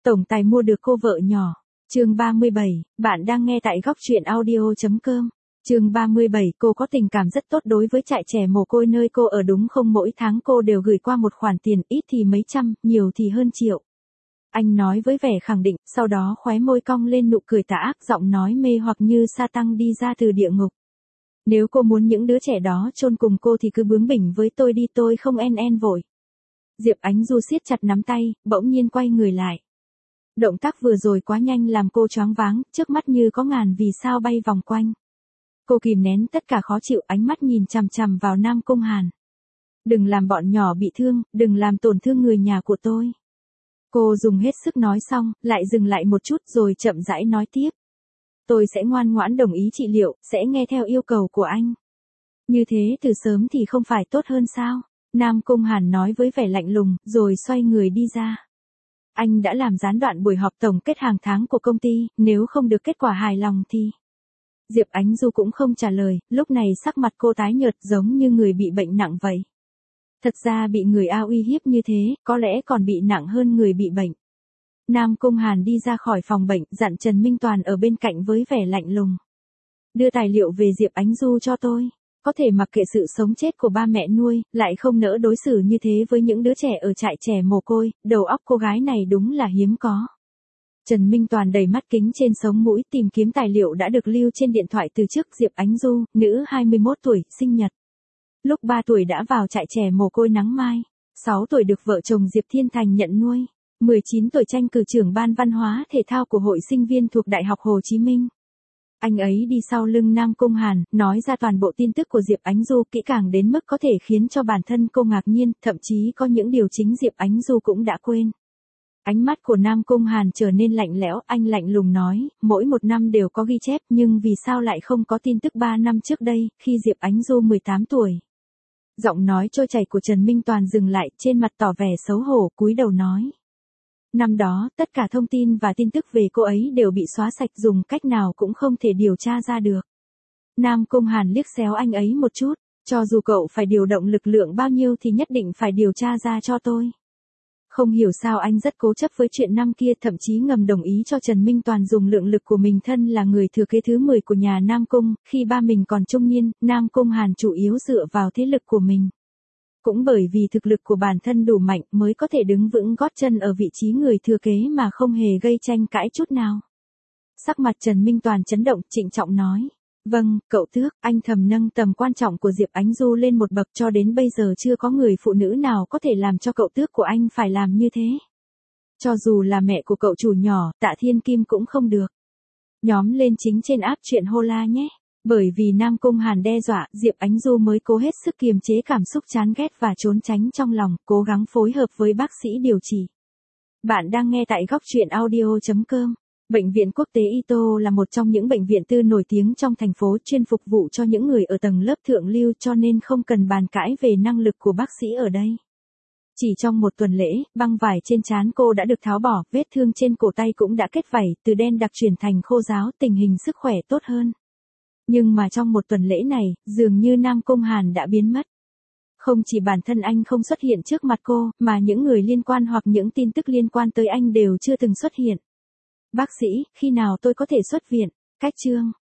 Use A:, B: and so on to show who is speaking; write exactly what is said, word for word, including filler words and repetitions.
A: Tổng tài mua được cô vợ nhỏ. Chương ba mươi bảy, bạn đang nghe tại góc truyện audio.com. Chương ba mươi bảy, cô có tình cảm rất tốt đối với trại trẻ mồ côi nơi cô ở đúng không? Mỗi tháng cô đều gửi qua một khoản tiền, ít thì mấy trăm, nhiều thì hơn triệu. Anh nói với vẻ khẳng định, sau đó khóe môi cong lên nụ cười tà ác, giọng nói mê hoặc như sa tăng đi ra từ địa ngục. Nếu cô muốn những đứa trẻ đó chôn cùng cô thì cứ bướng bỉnh với tôi đi, tôi không en en vội. Diệp Ánh Du siết chặt nắm tay, bỗng nhiên quay người lại. Động tác vừa rồi quá nhanh làm cô choáng váng, trước mắt như có ngàn vì sao bay vòng quanh. Cô kìm nén tất cả khó chịu, ánh mắt nhìn chằm chằm vào Nam Cung Hàn. Đừng làm bọn nhỏ bị thương, đừng làm tổn thương người nhà của tôi. Cô dùng hết sức nói xong, lại dừng lại một chút rồi chậm rãi nói tiếp. Tôi sẽ ngoan ngoãn đồng ý trị liệu, sẽ nghe theo yêu cầu của anh. Như thế từ sớm thì không phải tốt hơn sao? Nam Cung Hàn nói với vẻ lạnh lùng, rồi xoay người đi ra. Anh đã làm gián đoạn buổi họp tổng kết hàng tháng của công ty, nếu không được kết quả hài lòng thì... Diệp Ánh Du cũng không trả lời, lúc này sắc mặt cô tái nhợt giống như người bị bệnh nặng vậy. Thật ra bị người A uy hiếp như thế, có lẽ còn bị nặng hơn người bị bệnh. Nam Cung Hàn đi ra khỏi phòng bệnh, dặn Trần Minh Toàn ở bên cạnh với vẻ lạnh lùng. Đưa tài liệu về Diệp Ánh Du cho tôi. Có thể mặc kệ sự sống chết của ba mẹ nuôi, lại không nỡ đối xử như thế với những đứa trẻ ở trại trẻ mồ côi, đầu óc cô gái này đúng là hiếm có. Trần Minh Toàn đầy mắt kính trên sống mũi tìm kiếm tài liệu đã được lưu trên điện thoại từ trước. Diệp Ánh Du, nữ hai mươi mốt tuổi, sinh nhật. Lúc ba tuổi đã vào trại trẻ mồ côi Nắng Mai, sáu tuổi được vợ chồng Diệp Thiên Thành nhận nuôi, mười chín tuổi tranh cử trưởng ban văn hóa thể thao của hội sinh viên thuộc Đại học Hồ Chí Minh. Anh ấy đi sau lưng Nam Cung Hàn, nói ra toàn bộ tin tức của Diệp Ánh Du kỹ càng đến mức có thể khiến cho bản thân cô ngạc nhiên, thậm chí có những điều chính Diệp Ánh Du cũng đã quên. Ánh mắt của Nam Cung Hàn trở nên lạnh lẽo, anh lạnh lùng nói, mỗi một năm đều có ghi chép nhưng vì sao lại không có tin tức ba năm trước đây, khi Diệp Ánh Du mười tám tuổi. Giọng nói trôi chảy của Trần Minh Toàn dừng lại, trên mặt tỏ vẻ xấu hổ, cúi đầu nói. Năm đó, tất cả thông tin và tin tức về cô ấy đều bị xóa sạch, dùng cách nào cũng không thể điều tra ra được. Nam Cung Hàn liếc xéo anh ấy một chút, cho dù cậu phải điều động lực lượng bao nhiêu thì nhất định phải điều tra ra cho tôi. Không hiểu sao anh rất cố chấp với chuyện năm kia, thậm chí ngầm đồng ý cho Trần Minh Toàn dùng lượng lực của mình. Thân là người thừa kế thứ mười của nhà Nam Cung, khi ba mình còn trung niên, Nam Cung Hàn chủ yếu dựa vào thế lực của mình. Cũng bởi vì thực lực của bản thân đủ mạnh mới có thể đứng vững gót chân ở vị trí người thừa kế mà không hề gây tranh cãi chút nào. Sắc mặt Trần Minh Toàn chấn động, trịnh trọng nói. Vâng, cậu tước, anh thầm nâng tầm quan trọng của Diệp Ánh Du lên một bậc, cho đến bây giờ chưa có người phụ nữ nào có thể làm cho cậu tước của anh phải làm như thế. Cho dù là mẹ của cậu chủ nhỏ, Tạ Thiên Kim cũng không được. Nhóm lên chính trên app truyện Hola nhé. Bởi vì Nam Cung Hàn đe dọa, Diệp Ánh Du mới cố hết sức kiềm chế cảm xúc chán ghét và trốn tránh trong lòng, cố gắng phối hợp với bác sĩ điều trị. Bạn đang nghe tại góc truyện audio.com. Bệnh viện quốc tế Ito là một trong những bệnh viện tư nổi tiếng trong thành phố, chuyên phục vụ cho những người ở tầng lớp thượng lưu, cho nên không cần bàn cãi về năng lực của bác sĩ ở đây. Chỉ trong một tuần lễ, băng vải trên trán cô đã được tháo bỏ, vết thương trên cổ tay cũng đã kết vảy, từ đen đặc chuyển thành khô ráo, tình hình sức khỏe tốt hơn. Nhưng mà trong một tuần lễ này, dường như Nam Cung Hàn đã biến mất. Không chỉ bản thân anh không xuất hiện trước mặt cô, mà những người liên quan hoặc những tin tức liên quan tới anh đều chưa từng xuất hiện. Bác sĩ, khi nào tôi có thể xuất viện? Cách chương.